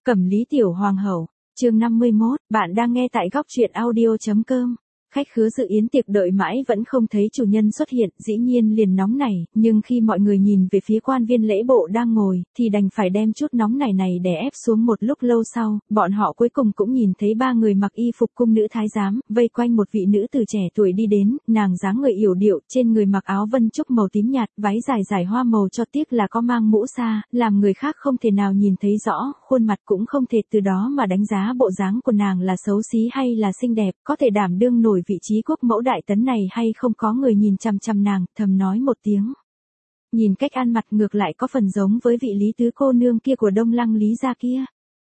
Cẩm Lý Tiểu Hoàng hậu, chương 51, bạn đang nghe tại góc truyện audio.com. Khách khứa dự yến tiệc đợi mãi vẫn không thấy chủ nhân xuất hiện, dĩ nhiên liền nóng nảy, nhưng khi mọi người nhìn về phía quan viên lễ bộ đang ngồi, thì đành phải đem chút nóng nảy này đè ép xuống. Một lúc lâu sau, bọn họ cuối cùng cũng nhìn thấy ba người mặc y phục cung nữ thái giám, vây quanh một vị nữ từ trẻ tuổi đi đến, nàng dáng người yểu điệu, trên người mặc áo vân trúc màu tím nhạt, váy dài dài hoa màu cho tiếc là có mang mũ sa, làm người khác không thể nào nhìn thấy rõ, khuôn mặt cũng không thể từ đó mà đánh giá bộ dáng của nàng là xấu xí hay là xinh đẹp, có thể đảm đương nổi vị trí quốc mẫu đại tấn này hay không. Có người nhìn chằm chằm nàng, thầm nói một tiếng. Nhìn cách ăn mặc ngược lại có phần giống với vị Lý tứ cô nương kia của Đông Lăng Lý gia kia.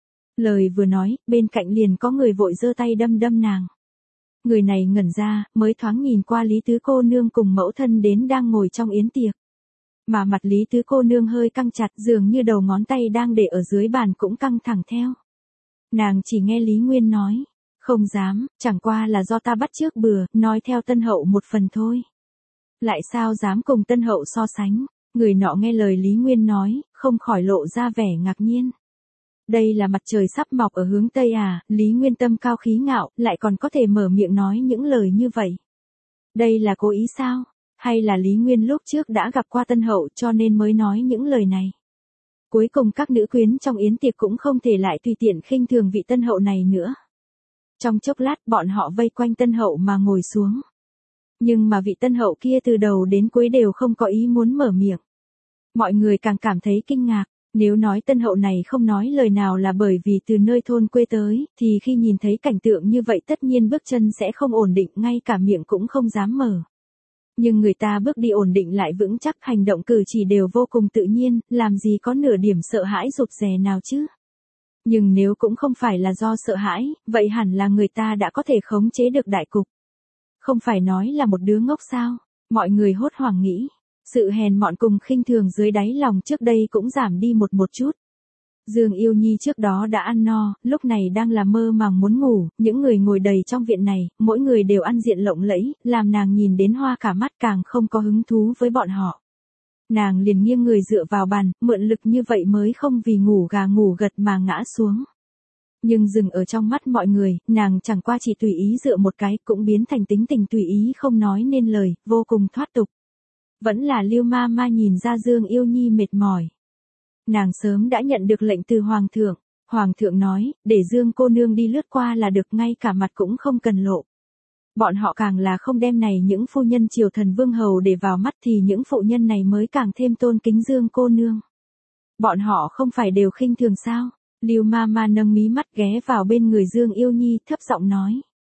Lời vừa nói, bên cạnh liền có người vội giơ tay đâm đâm nàng. Người này ngẩn ra, mới thoáng nhìn qua Lý tứ cô nương cùng mẫu thân đến đang ngồi trong yến tiệc. Mà mặt Lý tứ cô nương hơi căng chặt, dường như đầu ngón tay đang để ở dưới bàn cũng căng thẳng theo. Nàng chỉ nghe Lý Nguyên nói. Không dám, chẳng qua là do ta bắt chước bừa, nói theo Tân Hậu một phần thôi. Lại sao dám cùng Tân Hậu so sánh, người nọ nghe lời Lý Nguyên nói, không khỏi lộ ra vẻ ngạc nhiên. Đây là mặt trời sắp mọc ở hướng Tây à, Lý Nguyên tâm cao khí ngạo, lại còn có thể mở miệng nói những lời như vậy. Đây là cố ý sao, hay là Lý Nguyên lúc trước đã gặp qua Tân Hậu cho nên mới nói những lời này. Cuối cùng các nữ quyến trong yến tiệc cũng không thể lại tùy tiện khinh thường vị Tân Hậu này nữa. Trong chốc lát bọn họ vây quanh Tân Hậu mà ngồi xuống. Nhưng mà vị Tân Hậu kia từ đầu đến cuối đều không có ý muốn mở miệng. Mọi người càng cảm thấy kinh ngạc, nếu nói Tân Hậu này không nói lời nào là bởi vì từ nơi thôn quê tới, thì khi nhìn thấy cảnh tượng như vậy tất nhiên bước chân sẽ không ổn định, ngay cả miệng cũng không dám mở. Nhưng người ta bước đi ổn định lại vững chắc, hành động cử chỉ đều vô cùng tự nhiên, làm gì có nửa điểm sợ hãi rụt rè nào chứ. Nhưng nếu cũng không phải là do sợ hãi, vậy hẳn là người ta đã có thể khống chế được đại cục. Không phải nói là một đứa ngốc sao, mọi người hốt hoảng nghĩ. Sự hèn mọn cùng khinh thường dưới đáy lòng trước đây cũng giảm đi một chút. Dương Yêu Nhi trước đó đã ăn no, lúc này đang là mơ màng muốn ngủ, những người ngồi đầy trong viện này, mỗi người đều ăn diện lộng lẫy, làm nàng nhìn đến hoa cả mắt, càng không có hứng thú với bọn họ. Nàng liền nghiêng người dựa vào bàn, mượn lực như vậy mới không vì ngủ gà ngủ gật mà ngã xuống. Nhưng dừng ở trong mắt mọi người, nàng chẳng qua chỉ tùy ý dựa một cái cũng biến thành tính tình tùy ý không nói nên lời, vô cùng thoát tục. Vẫn là Lưu Ma Ma nhìn ra Dương Yêu Nhi mệt mỏi. Nàng sớm đã nhận được lệnh từ Hoàng thượng. Hoàng thượng nói, để Dương cô nương đi lướt qua là được, ngay cả mặt cũng không cần lộ. Bọn họ càng là không đem này những phu nhân triều thần vương hầu để vào mắt thì những phụ nhân này mới càng thêm tôn kính Dương cô nương. Bọn họ không phải đều khinh thường sao? Lưu Ma Ma nâng mí mắt ghé vào bên người Dương Yêu Nhi thấp giọng nói.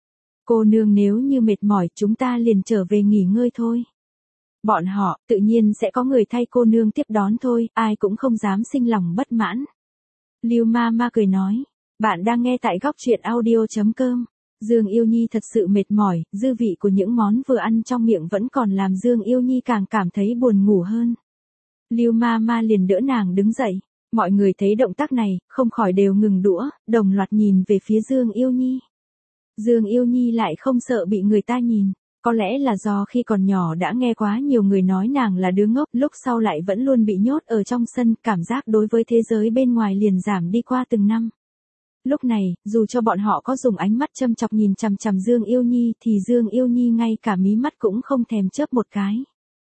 Cô nương nếu như mệt mỏi chúng ta liền trở về nghỉ ngơi thôi. Bọn họ, tự nhiên sẽ có người thay cô nương tiếp đón thôi, ai cũng không dám sinh lòng bất mãn. Lưu Ma Ma cười nói, bạn đang nghe tại góc truyện audio.com. Dương Yêu Nhi thật sự mệt mỏi, dư vị của những món vừa ăn trong miệng vẫn còn làm Dương Yêu Nhi càng cảm thấy buồn ngủ hơn. Lưu Ma Ma liền đỡ nàng đứng dậy, mọi người thấy động tác này, không khỏi đều ngừng đũa, đồng loạt nhìn về phía Dương Yêu Nhi. Dương Yêu Nhi lại không sợ bị người ta nhìn. Có lẽ là do khi còn nhỏ đã nghe quá nhiều người nói nàng là đứa ngốc, lúc sau lại vẫn luôn bị nhốt ở trong sân, cảm giác đối với thế giới bên ngoài liền giảm đi qua từng năm. Lúc này, dù cho bọn họ có dùng ánh mắt châm chọc nhìn chằm chằm Dương Yêu Nhi thì Dương Yêu Nhi ngay cả mí mắt cũng không thèm chớp một cái.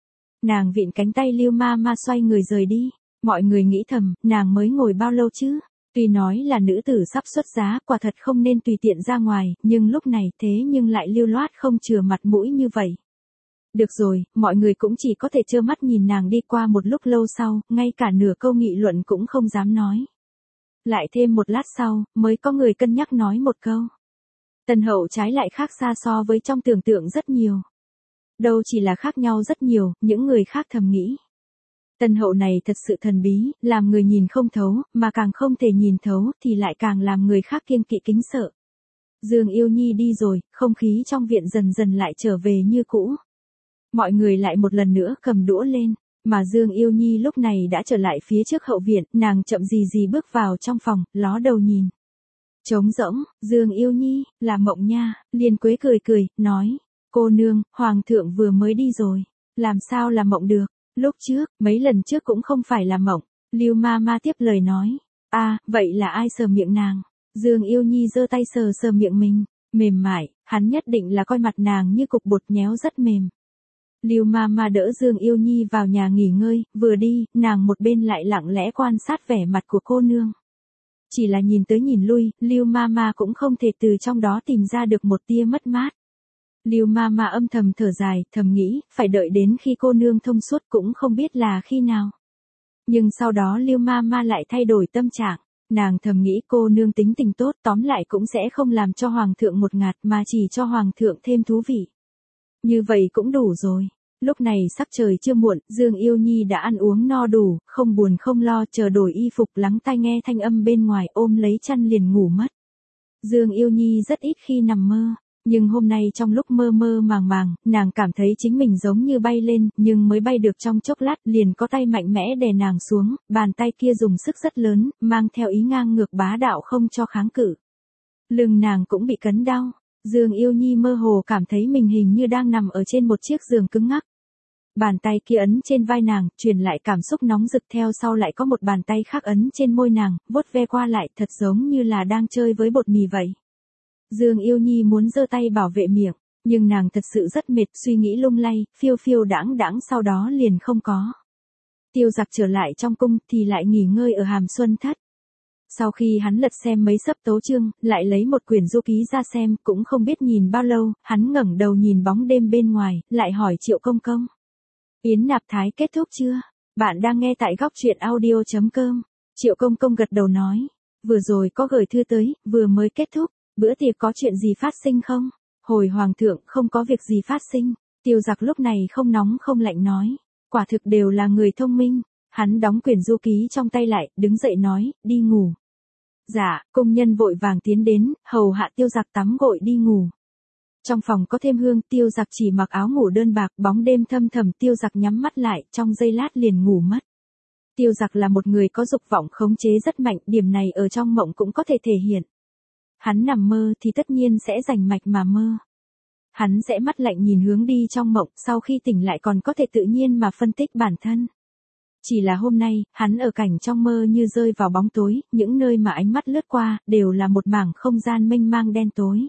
Nàng vịn cánh tay Lưu Ma Ma xoay người rời đi, mọi người nghĩ thầm, nàng mới ngồi bao lâu chứ? Tuy nói là nữ tử sắp xuất giá, quả thật không nên tùy tiện ra ngoài, nhưng lúc này thế nhưng lại lưu loát không chừa mặt mũi như vậy. Được rồi, mọi người cũng chỉ có thể trơ mắt nhìn nàng đi qua. Một lúc lâu sau, ngay cả nửa câu nghị luận cũng không dám nói. Lại thêm một lát sau, mới có người cân nhắc nói một câu. Tân Hậu trái lại khác xa so với trong tưởng tượng rất nhiều. Đâu chỉ là khác nhau rất nhiều, những người khác thầm nghĩ. Tân Hậu này thật sự thần bí, làm người nhìn không thấu, mà càng không thể nhìn thấu thì lại càng làm người khác kiêng kỵ kính sợ. Dương Yêu Nhi đi rồi, không khí trong viện dần dần lại trở về như cũ. Mọi người lại một lần nữa cầm đũa lên, mà Dương Yêu Nhi lúc này đã trở lại phía trước hậu viện, nàng chậm gì gì bước vào trong phòng, ló đầu nhìn. Trống rỗng, Dương Yêu Nhi, là Mộng nha, Liên Quế cười, nói, cô nương, Hoàng thượng vừa mới đi rồi, làm sao là Mộng được? Lúc trước, mấy lần trước cũng không phải là mộng. Lưu Ma Ma tiếp lời nói. Vậy là ai sờ miệng nàng? Dương Yêu Nhi giơ tay sờ sờ miệng mình, mềm mại, hắn nhất định là coi mặt nàng như cục bột nhéo rất mềm. Lưu Mama đỡ Dương Yêu Nhi vào nhà nghỉ ngơi, vừa đi, nàng một bên lại lặng lẽ quan sát vẻ mặt của cô nương. Chỉ là nhìn tới nhìn lui, Lưu Mama cũng không thể từ trong đó tìm ra được một tia mất mát. Lưu Mama âm thầm thở dài, thầm nghĩ, phải đợi đến khi cô nương thông suốt cũng không biết là khi nào. Nhưng sau đó Lưu Mama lại thay đổi tâm trạng, nàng thầm nghĩ cô nương tính tình tốt, tóm lại cũng sẽ không làm cho hoàng thượng một ngạt mà chỉ cho hoàng thượng thêm thú vị. Như vậy cũng đủ rồi. Lúc này sắc trời chưa muộn, Dương Yêu Nhi đã ăn uống no đủ, không buồn không lo, chờ đổi y phục, lắng tai nghe thanh âm bên ngoài, ôm lấy chăn liền ngủ mất. Dương Yêu Nhi rất ít khi nằm mơ, nhưng hôm nay trong lúc mơ mơ màng màng, nàng cảm thấy chính mình giống như bay lên, nhưng mới bay được trong chốc lát, liền có tay mạnh mẽ đè nàng xuống, bàn tay kia dùng sức rất lớn, mang theo ý ngang ngược bá đạo không cho kháng cự. Lưng nàng cũng bị cấn đau. Dương Yêu Nhi mơ hồ cảm thấy mình hình như đang nằm ở trên một chiếc giường cứng ngắc. Bàn tay kia ấn trên vai nàng, truyền lại cảm xúc nóng rực, theo sau lại có một bàn tay khác ấn trên môi nàng, vuốt ve qua lại, thật giống như là đang chơi với bột mì vậy. Dương Yêu Nhi muốn giơ tay bảo vệ miệng, nhưng nàng thật sự rất mệt, suy nghĩ lung lay, phiêu phiêu đãng đãng sau đó liền không có. Tiêu Giặc trở lại trong cung thì lại nghỉ ngơi ở Hàm Xuân Thất. Sau khi hắn lật xem mấy sấp tấu chương, lại lấy một quyển du ký ra xem, cũng không biết nhìn bao lâu, hắn ngẩng đầu nhìn bóng đêm bên ngoài, lại hỏi Triệu Công Công. Yến nạp thái kết thúc chưa? Bạn đang nghe tại góc truyện audio.com. Triệu Công Công gật đầu nói. Vừa rồi có gửi thư tới, vừa mới kết thúc. Bữa tiệc có chuyện gì phát sinh không? Hồi hoàng thượng không có việc gì phát sinh. Tiêu Giặc lúc này không nóng không lạnh nói. Quả thực đều là người thông minh. Hắn đóng quyển du ký trong tay lại, đứng dậy nói, đi ngủ. Dạ, công nhân vội vàng tiến đến, hầu hạ Tiêu Giặc tắm gội đi ngủ. Trong phòng có thêm hương, Tiêu Giặc chỉ mặc áo ngủ đơn bạc, bóng đêm thâm thầm, Tiêu Giặc nhắm mắt lại, trong giây lát liền ngủ mất. Tiêu Giặc là một người có dục vọng khống chế rất mạnh, điểm này ở trong mộng cũng có thể thể hiện. Hắn nằm mơ thì tất nhiên sẽ rành mạch mà mơ. Hắn sẽ mắt lạnh nhìn hướng đi trong mộng, sau khi tỉnh lại còn có thể tự nhiên mà phân tích bản thân. Chỉ là hôm nay, hắn ở cảnh trong mơ như rơi vào bóng tối, những nơi mà ánh mắt lướt qua, đều là một mảng không gian mênh mang đen tối.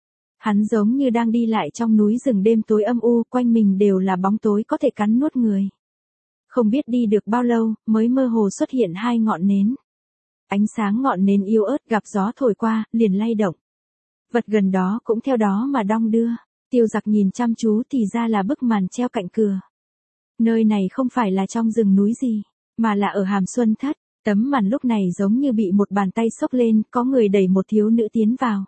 Hắn giống như đang đi lại trong núi rừng đêm tối âm u, quanh mình đều là bóng tối có thể cắn nuốt người. Không biết đi được bao lâu, mới mơ hồ xuất hiện hai ngọn nến. Ánh sáng ngọn nến yếu ớt gặp gió thổi qua, liền lay động. Vật gần đó cũng theo đó mà đong đưa. Tiêu Giặc nhìn chăm chú thì ra là bức màn treo cạnh cửa. Nơi này không phải là trong rừng núi gì, mà là ở Hàm Xuân Thất. Tấm màn lúc này giống như bị một bàn tay xốc lên, có người đẩy một thiếu nữ tiến vào.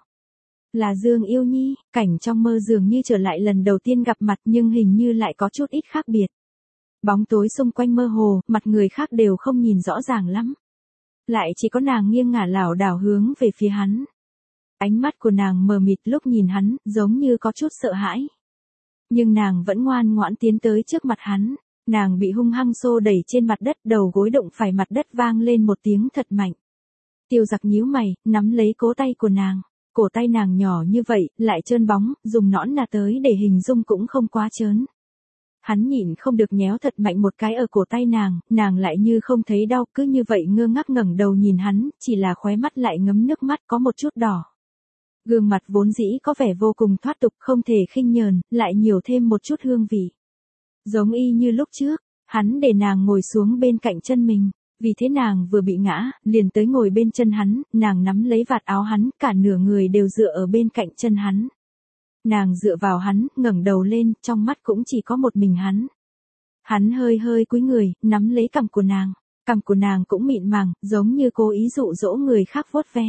Là Dương Yêu Nhi, cảnh trong mơ dường như trở lại lần đầu tiên gặp mặt nhưng hình như lại có chút ít khác biệt. Bóng tối xung quanh mơ hồ, mặt người khác đều không nhìn rõ ràng lắm. Lại chỉ có nàng nghiêng ngả lảo đảo hướng về phía hắn. Ánh mắt của nàng mờ mịt lúc nhìn hắn, giống như có chút sợ hãi. Nhưng nàng vẫn ngoan ngoãn tiến tới trước mặt hắn. Nàng bị hung hăng xô đẩy trên mặt đất, đầu gối đụng phải mặt đất vang lên một tiếng thật mạnh. Tiêu Giặc nhíu mày, nắm lấy cổ tay của nàng. Cổ tay nàng nhỏ như vậy, lại trơn bóng, dùng nõn nà tới để hình dung cũng không quá trớn. Hắn nhịn không được nhéo thật mạnh một cái ở cổ tay nàng lại như không thấy đau, cứ như vậy ngơ ngác ngẩng đầu nhìn hắn, chỉ là khóe mắt lại ngấm nước mắt có một chút đỏ. Gương mặt vốn dĩ có vẻ vô cùng thoát tục, không thể khinh nhờn, lại nhiều thêm một chút hương vị. Giống y như lúc trước, hắn để nàng ngồi xuống bên cạnh chân mình. Vì thế nàng vừa bị ngã, liền tới ngồi bên chân hắn, nàng nắm lấy vạt áo hắn, cả nửa người đều dựa ở bên cạnh chân hắn. Nàng dựa vào hắn, ngẩng đầu lên, trong mắt cũng chỉ có một mình hắn. Hắn hơi hơi cúi người, nắm lấy cằm của nàng. Cằm của nàng cũng mịn màng, giống như cố ý dụ dỗ người khác vuốt ve.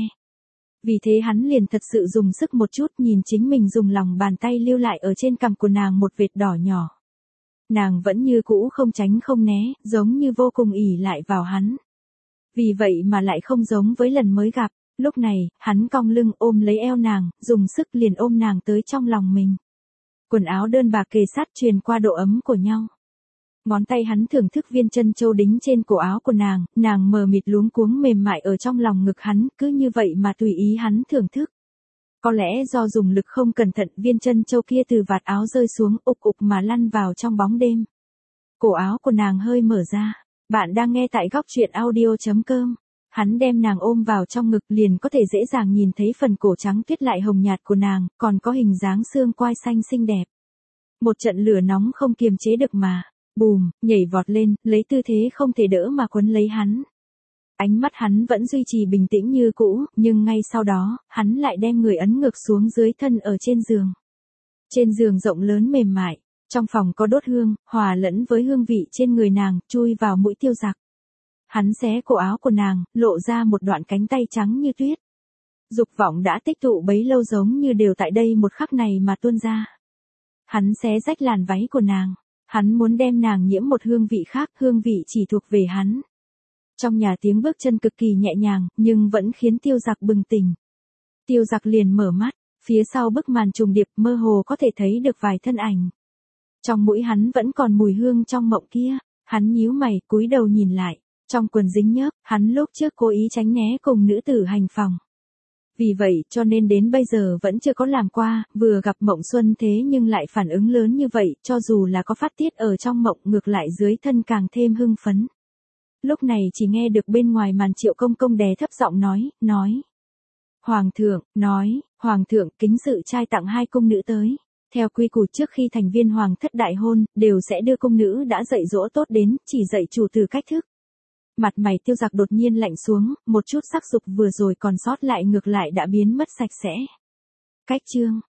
Vì thế hắn liền thật sự dùng sức một chút, nhìn chính mình dùng lòng bàn tay lưu lại ở trên cằm của nàng một vệt đỏ nhỏ. Nàng vẫn như cũ không tránh không né, giống như vô cùng ỷ lại vào hắn. Vì vậy mà lại không giống với lần mới gặp, lúc này, hắn cong lưng ôm lấy eo nàng, dùng sức liền ôm nàng tới trong lòng mình. Quần áo đơn bạc kề sát truyền qua độ ấm của nhau. Ngón tay hắn thưởng thức viên chân châu đính trên cổ áo của nàng mờ mịt luống cuống mềm mại ở trong lòng ngực hắn, cứ như vậy mà tùy ý hắn thưởng thức. Có lẽ do dùng lực không cẩn thận, viên chân châu kia từ vạt áo rơi xuống, ục ục mà lăn vào trong bóng đêm. Cổ áo của nàng hơi mở ra. Bạn đang nghe tại góc truyện audio.com. Hắn đem nàng ôm vào trong ngực liền có thể dễ dàng nhìn thấy phần cổ trắng tuyết lại hồng nhạt của nàng, còn có hình dáng xương quai xanh xinh đẹp. Một trận lửa nóng không kiềm chế được mà, bùm, nhảy vọt lên, lấy tư thế không thể đỡ mà quấn lấy hắn. Ánh mắt hắn vẫn duy trì bình tĩnh như cũ, nhưng ngay sau đó, hắn lại đem người ấn ngược xuống dưới thân ở trên giường. Trên giường rộng lớn mềm mại, trong phòng có đốt hương, hòa lẫn với hương vị trên người nàng, chui vào mũi Tiêu Giặc. Hắn xé cổ áo của nàng, lộ ra một đoạn cánh tay trắng như tuyết. Dục vọng đã tích tụ bấy lâu giống như đều tại đây một khắc này mà tuôn ra. Hắn xé rách làn váy của nàng. Hắn muốn đem nàng nhiễm một hương vị khác, hương vị chỉ thuộc về hắn. Trong nhà tiếng bước chân cực kỳ nhẹ nhàng, nhưng vẫn khiến Tiêu Giặc bừng tỉnh. Tiêu Giặc liền mở mắt, phía sau bức màn trùng điệp mơ hồ có thể thấy được vài thân ảnh. Trong mũi hắn vẫn còn mùi hương trong mộng kia, hắn nhíu mày, cúi đầu nhìn lại. Trong quần dính nhớp, hắn lúc trước cố ý tránh né cùng nữ tử hành phòng. Vì vậy cho nên đến bây giờ vẫn chưa có làm qua, vừa gặp Mộng Xuân thế nhưng lại phản ứng lớn như vậy, cho dù là có phát tiết ở trong mộng ngược lại dưới thân càng thêm hưng phấn. Lúc này chỉ nghe được bên ngoài màn Triệu Công Công đè thấp giọng nói. Hoàng thượng kính sự trai tặng 2 cung nữ tới. Theo quy củ trước khi thành viên hoàng thất đại hôn, đều sẽ đưa cung nữ đã dạy dỗ tốt đến, chỉ dạy chủ từ cách thức. Mặt mày Tiêu Giặc đột nhiên lạnh xuống, một chút sắc dục vừa rồi còn sót lại ngược lại đã biến mất sạch sẽ. Cách chương